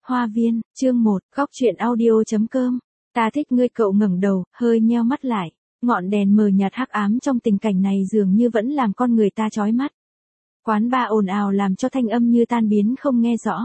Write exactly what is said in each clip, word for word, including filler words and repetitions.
Hoa viên, chương một, góc truyện audio.com. Ta thích ngươi. Cậu ngẩng đầu, hơi nheo mắt lại. Ngọn đèn mờ nhạt hắc ám trong tình cảnh này dường như vẫn làm con người ta chói mắt. Quán bar ồn ào làm cho thanh âm như tan biến không nghe rõ.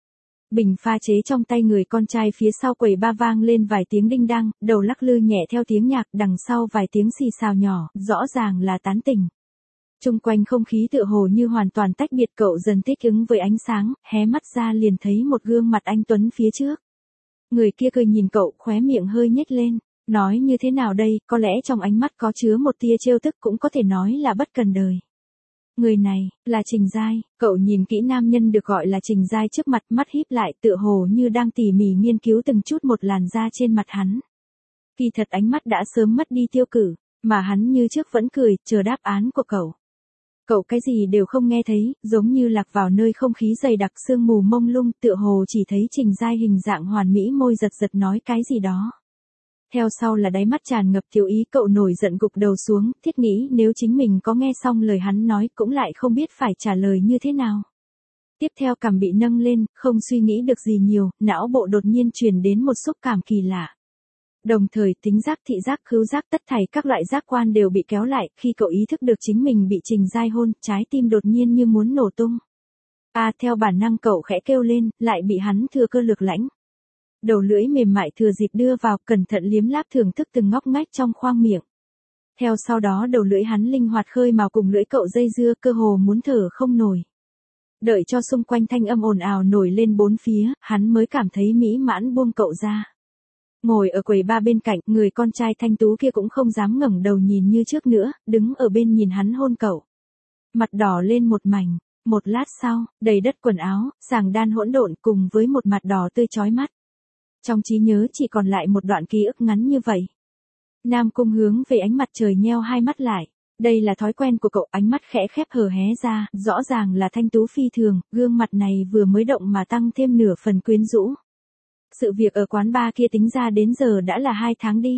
Bình pha chế trong tay người con trai phía sau quầy ba vang lên vài tiếng đinh đăng, đầu lắc lư nhẹ theo tiếng nhạc, đằng sau vài tiếng xì xào nhỏ, rõ ràng là tán tỉnh. Chung quanh không khí tựa hồ như hoàn toàn tách biệt. Cậu dần thích ứng với ánh sáng, hé mắt ra liền thấy một gương mặt anh tuấn phía trước. Người kia cười nhìn cậu, khóe miệng hơi nhếch lên. Nói như thế nào đây, có lẽ trong ánh mắt có chứa một tia trêu tức, cũng có thể nói là bất cần đời. Người này, là Trình Giai. Cậu nhìn kỹ nam nhân được gọi là Trình Giai trước mặt, mắt híp lại tựa hồ như đang tỉ mỉ nghiên cứu từng chút một làn da trên mặt hắn. Kỳ thật ánh mắt đã sớm mất đi tiêu cử, mà hắn như trước vẫn cười, chờ đáp án của cậu. Cậu cái gì đều không nghe thấy, giống như lạc vào nơi không khí dày đặc sương mù mông lung, tựa hồ chỉ thấy Trình Giai hình dạng hoàn mỹ môi giật giật nói cái gì đó. Theo sau là đáy mắt tràn ngập thiếu ý. Cậu nổi giận gục đầu xuống, thiết nghĩ nếu chính mình có nghe xong lời hắn nói cũng lại không biết phải trả lời như thế nào. Tiếp theo cằm bị nâng lên, không suy nghĩ được gì nhiều, não bộ đột nhiên truyền đến một xúc cảm kỳ lạ. Đồng thời tính giác, thị giác, khứu giác, tất thảy các loại giác quan đều bị kéo lại. Khi cậu ý thức được chính mình bị Trình Giai hôn, trái tim đột nhiên như muốn nổ tung. À, theo bản năng cậu khẽ kêu lên, lại bị hắn thừa cơ lược lãnh. Đầu lưỡi mềm mại thừa dịp đưa vào, cẩn thận liếm láp thưởng thức từng ngóc ngách trong khoang miệng. Theo sau đó đầu lưỡi hắn linh hoạt khơi mào cùng lưỡi cậu dây dưa, cơ hồ muốn thở không nổi. Đợi cho xung quanh thanh âm ồn ào nổi lên bốn phía, hắn mới cảm thấy mỹ mãn buông cậu ra. Ngồi ở quầy ba bên cạnh, người con trai thanh tú kia cũng không dám ngẩng đầu nhìn như trước nữa, đứng ở bên nhìn hắn hôn cậu. Mặt đỏ lên một mảnh, một lát sau, đầy đất quần áo, sàng đan hỗn độn cùng với một mặt đỏ tươi chói mắt. Trong trí nhớ chỉ còn lại một đoạn ký ức ngắn như vậy. Nam Cung hướng về ánh mặt trời nheo hai mắt lại. Đây là thói quen của cậu, ánh mắt khẽ khép hờ hé ra, rõ ràng là thanh tú phi thường, gương mặt này vừa mới động mà tăng thêm nửa phần quyến rũ. Sự việc ở quán bar kia tính ra đến giờ đã là hai tháng đi.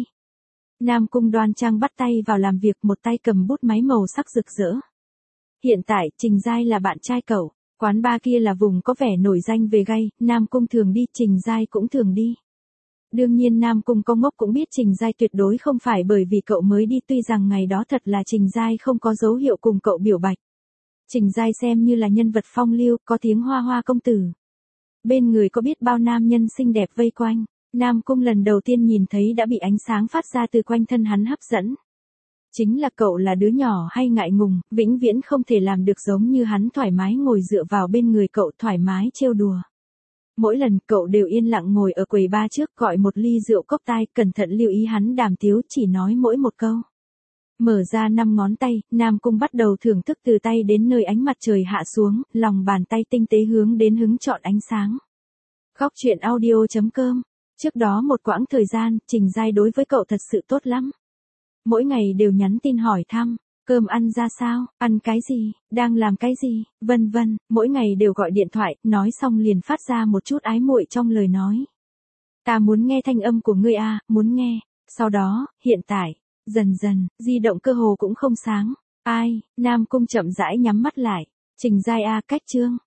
Nam Cung đoan trang bắt tay vào làm việc, một tay cầm bút máy màu sắc rực rỡ. Hiện tại, Trình Giai là bạn trai cậu. Quán bar kia là vùng có vẻ nổi danh về gay, Nam Cung thường đi, Trình Giai cũng thường đi. Đương nhiên Nam Cung có ngốc cũng biết Trình Giai tuyệt đối không phải bởi vì cậu mới đi, tuy rằng ngày đó thật là Trình Giai không có dấu hiệu cùng cậu biểu bạch. Trình Giai xem như là nhân vật phong lưu, có tiếng hoa hoa công tử. Bên người có biết bao nam nhân xinh đẹp vây quanh, Nam Cung lần đầu tiên nhìn thấy đã bị ánh sáng phát ra từ quanh thân hắn hấp dẫn. Chính là cậu là đứa nhỏ hay ngại ngùng, vĩnh viễn không thể làm được giống như hắn thoải mái ngồi dựa vào bên người cậu thoải mái trêu đùa. Mỗi lần cậu đều yên lặng ngồi ở quầy ba trước, gọi một ly rượu cốc tai, cẩn thận lưu ý hắn đàm tiếu, chỉ nói mỗi một câu. Mở ra năm ngón tay, Nam Cung bắt đầu thưởng thức từ tay đến nơi ánh mặt trời hạ xuống, lòng bàn tay tinh tế hướng đến hứng chọn ánh sáng. Góc truyện audio.com. Trước đó một quãng thời gian, Trình Giai đối với cậu thật sự tốt lắm. Mỗi ngày đều nhắn tin hỏi thăm, cơm ăn ra sao, ăn cái gì, đang làm cái gì, vân vân, mỗi ngày đều gọi điện thoại, nói xong liền phát ra một chút ái muội trong lời nói. Ta muốn nghe thanh âm của ngươi a, muốn nghe. Sau đó, hiện tại, dần dần, di động cơ hồ cũng không sáng. Ai, Nam Cung chậm rãi nhắm mắt lại. Trình Giai a, cách chương.